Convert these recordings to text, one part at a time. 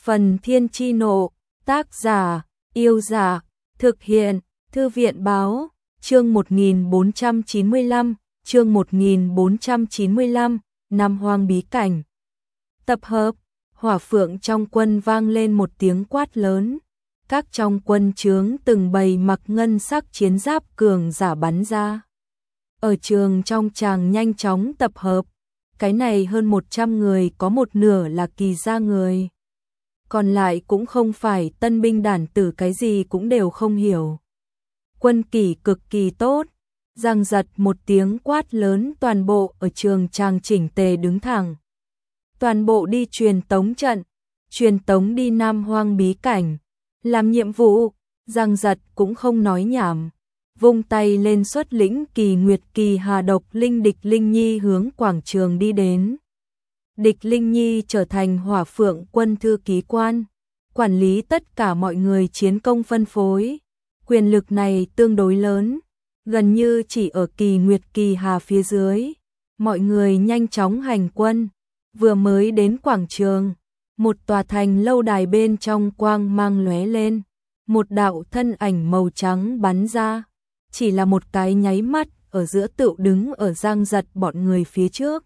Phần Thiên Chi Nộ, tác giả, Yêu Giả, thực hiện, Thư viện Báo, chương 1495, chương 1495, Nam Hoang Bí Cảnh. Tập hợp, hỏa phượng trong quân vang lên một tiếng quát lớn. Các trong quân trướng từng bầy mặc ngân sắc chiến giáp cường giả bắn ra. Ở trường trong tràng nhanh chóng tập hợp, cái này hơn 100 người có một nửa là kỳ gia người. Còn lại cũng không phải tân binh đản tử, cái gì cũng đều không hiểu. Quân kỷ cực kỳ tốt, giằng giật một tiếng quát lớn, toàn bộ ở trường tràng chỉnh tề đứng thẳng. Toàn bộ đi truyền tống trận, truyền tống đi Nam Hoang Bí Cảnh, làm nhiệm vụ. Giằng giật cũng không nói nhảm, vung tay lên xuất lĩnh Kỳ Nguyệt Kỳ Hà Độc Linh Địch Linh Nhi hướng quảng trường đi đến. Địch Linh Nhi trở thành hỏa phượng quân thư ký quan, quản lý tất cả mọi người chiến công phân phối. Quyền lực này tương đối lớn, gần như chỉ ở Kỳ Nguyệt Kỳ Hà phía dưới. Mọi người nhanh chóng hành quân, vừa mới đến quảng trường, một tòa thành lâu đài bên trong quang mang lóe lên, một đạo thân ảnh màu trắng bắn ra, chỉ là một cái nháy mắt, ở giữa tựu đứng ở giang giật bọn người phía trước.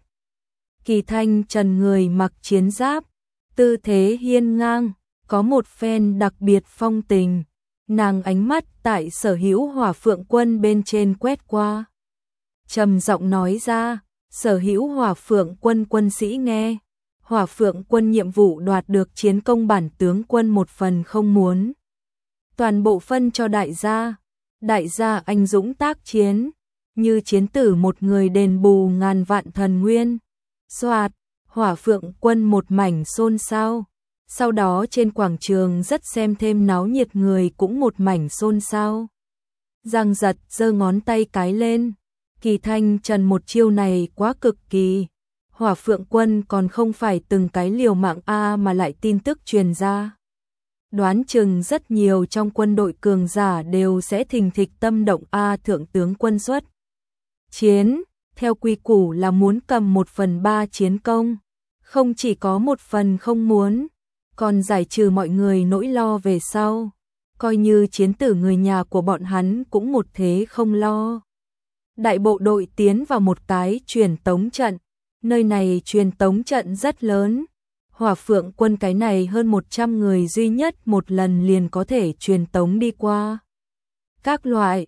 Kỳ Thanh Trần người mặc chiến giáp, tư thế hiên ngang, có một phen đặc biệt phong tình. Nàng ánh mắt tại sở hữu hỏa phượng quân bên trên quét qua, trầm giọng nói ra, sở hữu hỏa phượng quân quân sĩ nghe. Hỏa phượng quân nhiệm vụ đoạt được chiến công bản tướng quân một phần không muốn. Toàn bộ phân cho đại gia. Đại gia anh dũng tác chiến, như chiến tử một người đền bù ngàn vạn thần nguyên. Soạt, hỏa phượng quân một mảnh xôn xao. Sau đó trên quảng trường rất xem thêm náo nhiệt người cũng một mảnh xôn xao. Giang giật giơ ngón tay cái lên. Kỳ Thanh Trần một chiêu này quá cực kỳ. Hỏa phượng quân còn không phải từng cái liều mạng mà lại tin tức truyền ra. Đoán chừng rất nhiều trong quân đội cường giả đều sẽ thình thịch tâm động thượng tướng quân xuất chiến, theo quy củ là muốn cầm 1/3 chiến công, không chỉ có một phần không muốn, còn giải trừ mọi người nỗi lo về sau, coi như chiến tử người nhà của bọn hắn cũng một thế không lo. Đại bộ đội tiến vào một cái truyền tống trận, nơi này truyền tống trận rất lớn. Hỏa phượng quân cái này hơn 100 người duy nhất một lần liền có thể truyền tống đi qua. Các loại,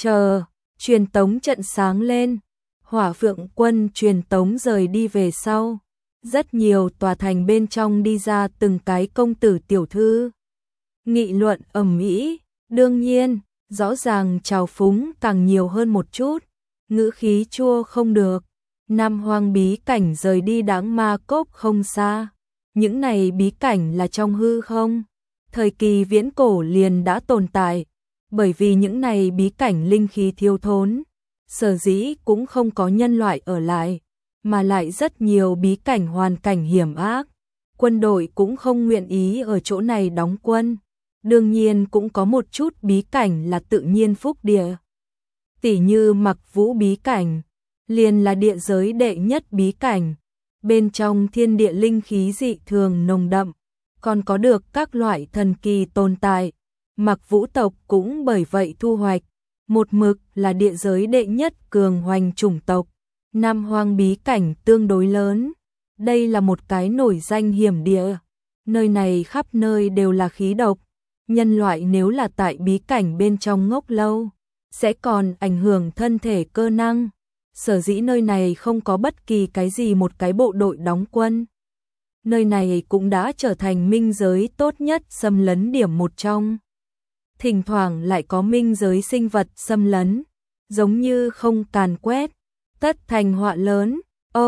truyền tống trận sáng lên, hỏa phượng quân truyền tống rời đi về sau. Rất nhiều tòa thành bên trong đi ra từng cái công tử tiểu thư. Nghị luận ầm ĩ, đương nhiên, rõ ràng trào phúng càng nhiều hơn một chút, ngữ khí chua không được. Nam Hoang Bí Cảnh rời đi Đãng Ma Cốc không xa. Những này bí cảnh là trong hư không, thời kỳ viễn cổ liền đã tồn tại, bởi vì những này bí cảnh linh khí thiếu thốn, sở dĩ cũng không có nhân loại ở lại, mà lại rất nhiều bí cảnh hoàn cảnh hiểm ác, quân đội cũng không nguyện ý ở chỗ này đóng quân. Đương nhiên cũng có một chút bí cảnh là tự nhiên phúc địa, tỉ như Mặc Vũ bí cảnh, liền là địa giới đệ nhất bí cảnh. Bên trong thiên địa linh khí dị thường nồng đậm, còn có được các loại thần kỳ tồn tại. Mặc Vũ tộc cũng bởi vậy thu hoạch, một mực là địa giới đệ nhất cường hoành chủng tộc. Nam Hoang Bí Cảnh tương đối lớn, đây là một cái nổi danh hiểm địa, nơi này khắp nơi đều là khí độc. Nhân loại nếu là tại bí cảnh bên trong ngốc lâu, sẽ còn ảnh hưởng thân thể cơ năng. Sở dĩ nơi này không có bất kỳ cái gì một cái bộ đội đóng quân. Nơi này cũng đã trở thành minh giới tốt nhất xâm lấn điểm một trong. Thỉnh thoảng lại có minh giới sinh vật xâm lấn, giống như không càn quét, tất thành họa lớn.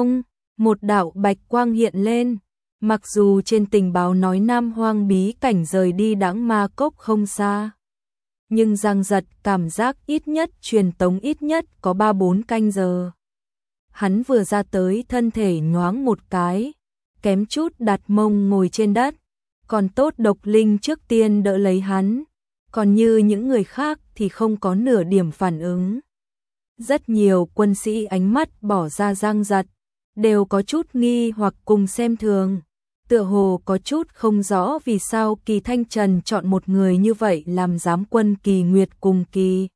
Một đạo bạch quang hiện lên. Mặc dù trên tình báo nói Nam Hoang Bí Cảnh rời đi Đãng Ma Cốc không xa, nhưng giang giật cảm giác ít nhất truyền tống ít nhất có 3-4 canh giờ. Hắn vừa ra tới thân thể nhoáng một cái, kém chút đặt mông ngồi trên đất, còn tốt Độc Linh trước tiên đỡ lấy hắn, còn như những người khác thì không có nửa điểm phản ứng. Rất nhiều quân sĩ ánh mắt bỏ ra giang giật, đều có chút nghi hoặc cùng xem thường. tựa hồ có chút không rõ vì sao Kỳ Thanh Trần chọn một người như vậy làm giám quân Kỳ Nguyệt cùng Kỳ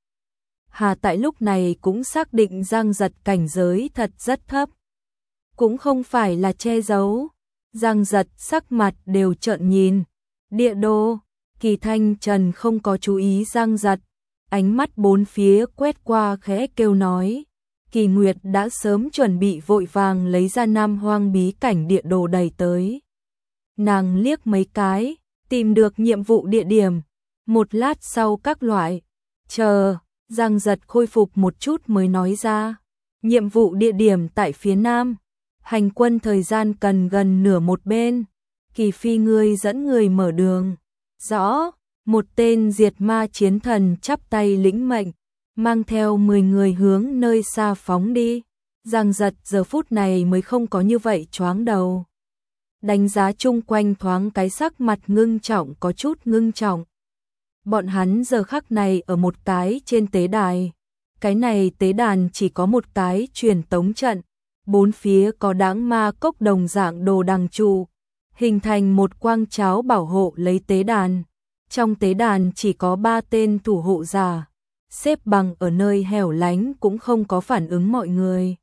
Hà tại lúc này cũng xác định Giang Giật cảnh giới thật rất thấp. Cũng không phải là che giấu. Giang Giật sắc mặt đều trợn nhìn. Địa đồ, Kỳ Thanh Trần không có chú ý Giang Giật. Ánh mắt bốn phía quét qua khẽ kêu nói. Kỳ Nguyệt đã sớm chuẩn bị vội vàng lấy ra Nam Hoang bí cảnh địa đồ đầy tới. Nàng liếc mấy cái, tìm được nhiệm vụ địa điểm. Một lát sau các loại. Chờ, Giang Giật khôi phục một chút mới nói ra. Nhiệm vụ địa điểm tại phía Nam. Hành quân thời gian cần gần nửa một bên. Kỳ Phi ngươi dẫn người mở đường. Rõ, một tên diệt ma chiến thần chắp tay lĩnh mệnh, mang theo 10 người hướng nơi xa phóng đi. Giang Giật giờ phút này mới không có như vậy choáng đầu. Đánh giá chung quanh thoáng cái sắc mặt ngưng trọng có chút ngưng trọng. Bọn hắn giờ khắc này ở một cái trên tế đài. Cái này tế đàn chỉ có một cái truyền tống trận. Bốn phía có đãng ma cốc đồng dạng đồ đằng trụ, hình thành một quang cháo bảo hộ lấy tế đàn. Trong tế đàn chỉ có 3 tên thủ hộ giả, xếp bằng ở nơi hẻo lánh cũng không có phản ứng mọi người.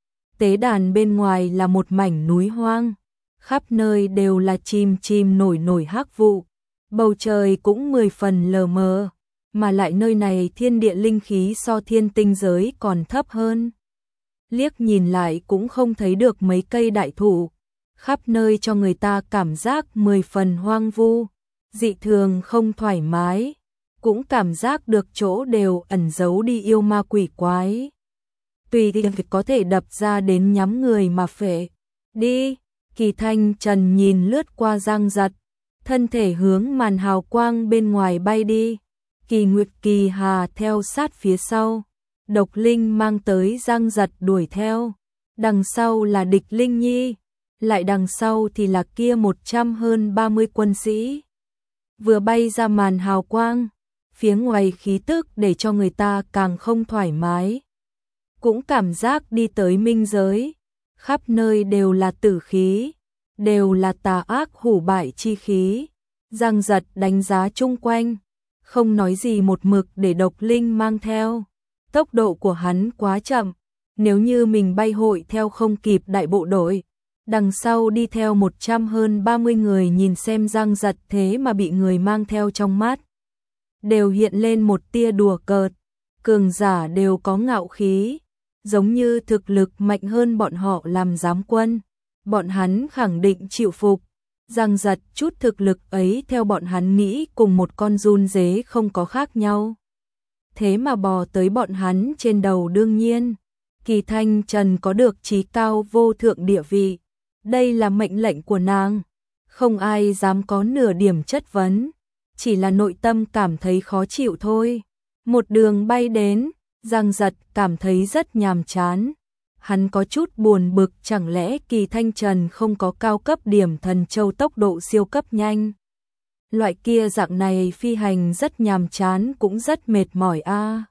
Tế đàn bên ngoài là một mảnh núi hoang, khắp nơi đều là chim chim nổi nổi hắc vụ, bầu trời cũng 10 phần lờ mờ, mà lại nơi này thiên địa linh khí so thiên tinh giới còn thấp hơn. Liếc nhìn lại cũng không thấy được mấy cây đại thụ, khắp nơi cho người ta cảm giác 10 phần hoang vu, dị thường không thoải mái, cũng cảm giác được chỗ đều ẩn giấu đi yêu ma quỷ quái. Tùy tiện có thể đập ra đến nhắm người mà phệ. Đi, Kỳ Thanh Trần nhìn lướt qua Giang Giật, thân thể hướng màn hào quang bên ngoài bay đi. Kỳ Nguyệt Kỳ Hà theo sát phía sau. Độc Linh mang tới Giang Giật đuổi theo. Đằng sau là Địch Linh Nhi, lại đằng sau thì là kia 130 quân sĩ. Vừa bay ra màn hào quang, phía ngoài khí tức để cho người ta càng không thoải mái. Cũng cảm giác đi tới minh giới, khắp nơi đều là tử khí, đều là tà ác hủ bại chi khí. Giang Giật đánh giá chung quanh, không nói gì một mực để Độc Linh mang theo. Tốc độ của hắn quá chậm, nếu như mình bay hội theo không kịp đại bộ đội. Đằng sau đi theo 130 người nhìn xem Giang Giật thế mà bị người mang theo trong mắt. Đều hiện lên một tia đùa cợt, cường giả đều có ngạo khí, giống như thực lực mạnh hơn bọn họ làm giám quân. Bọn hắn khẳng định chịu phục. Giang Giật chút thực lực ấy theo bọn hắn nghĩ cùng một con giun dế không có khác nhau. Thế mà bò tới bọn hắn trên đầu đương nhiên. Kỳ Thanh Trần có được trí cao vô thượng địa vị. Đây là mệnh lệnh của nàng. Không ai dám có nửa điểm chất vấn. Chỉ là nội tâm cảm thấy khó chịu thôi. Một đường bay đến, Giang Giật cảm thấy rất nhàm chán. Hắn có chút buồn bực, chẳng lẽ Kỳ Thanh Trần không có cao cấp điểm thần châu tốc độ siêu cấp nhanh. Loại kia dạng này phi hành rất nhàm chán cũng rất mệt mỏi a.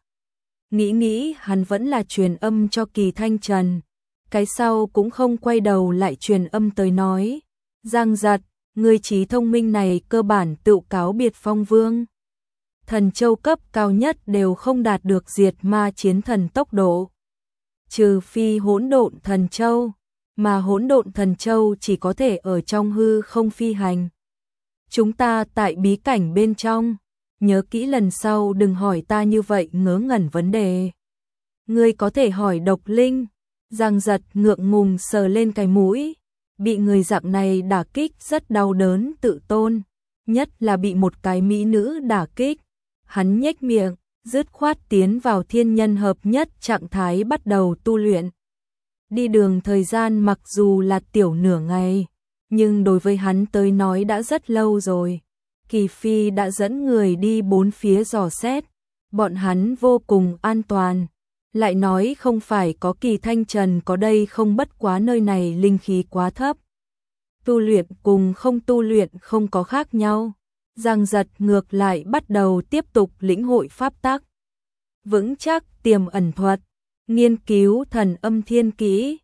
Nghĩ hắn vẫn là truyền âm cho Kỳ Thanh Trần. Cái sau cũng không quay đầu lại truyền âm tới nói. Giang Giật, người trí thông minh này cơ bản tự cáo biệt Phong Vương. Thần châu cấp cao nhất đều không đạt được diệt ma chiến thần tốc độ. Trừ phi hỗn độn thần châu, mà hỗn độn thần châu chỉ có thể ở trong hư không phi hành. Chúng ta tại bí cảnh bên trong, nhớ kỹ lần sau đừng hỏi ta như vậy ngớ ngẩn vấn đề. Ngươi có thể hỏi Độc Linh. Giang Giật ngượng ngùng sờ lên cái mũi, bị người dạng này đả kích rất đau đớn tự tôn, nhất là bị một cái mỹ nữ đả kích. Hắn nhếch miệng, dứt khoát tiến vào thiên nhân hợp nhất trạng thái bắt đầu tu luyện. Đi đường thời gian mặc dù là tiểu nửa ngày, nhưng đối với hắn tới nói đã rất lâu rồi. Kỳ Phi đã dẫn người đi bốn phía dò xét, bọn hắn vô cùng an toàn. Lại nói không phải có Kỳ Thanh Trần có đây không, bất quá nơi này linh khí quá thấp. Tu luyện cùng không tu luyện không có khác nhau. Giang Giật ngược lại bắt đầu tiếp tục lĩnh hội pháp tắc. Vững chắc tiềm ẩn thuật, nghiên cứu thần âm thiên kỹ,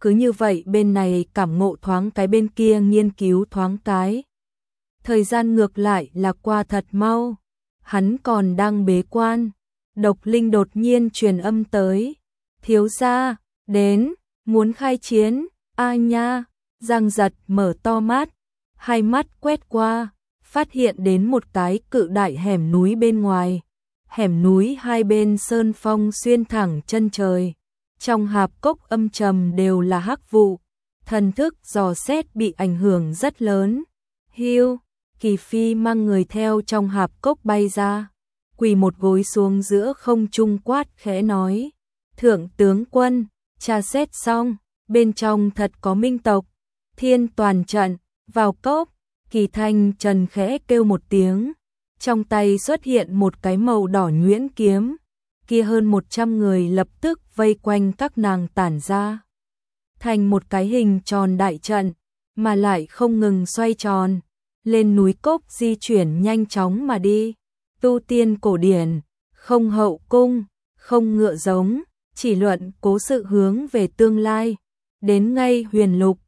cứ như vậy bên này cảm ngộ thoáng cái bên kia nghiên cứu thoáng cái. Thời gian ngược lại là qua thật mau, hắn còn đang bế quan, Độc Linh đột nhiên truyền âm tới, thiếu gia, đến, muốn khai chiến, a nha, Giang Giật mở to mắt, hai mắt quét qua, phát hiện đến một cái cự đại hẻm núi bên ngoài, hẻm núi hai bên sơn phong xuyên thẳng chân trời, trong hạp cốc âm trầm đều là hắc vụ, thần thức dò xét bị ảnh hưởng rất lớn. Hiu, Kỳ Phi mang người theo trong hạp cốc bay ra, quỳ một gối xuống giữa không trung quát khẽ nói, thượng tướng quân, tra xét xong, bên trong thật có minh tộc, thiên toàn trận, vào cốc. Kỳ Thanh Trần khẽ kêu một tiếng, trong tay xuất hiện một cái màu đỏ nhuyễn kiếm, kia hơn 100 người lập tức vây quanh các nàng tản ra, thành một cái hình tròn đại trận, mà lại không ngừng xoay tròn, lên núi cốc di chuyển nhanh chóng mà đi. Tu tiên cổ điển, không hậu cung, không ngựa giống, chỉ luận cố sự hướng về tương lai, đến ngay huyền lục,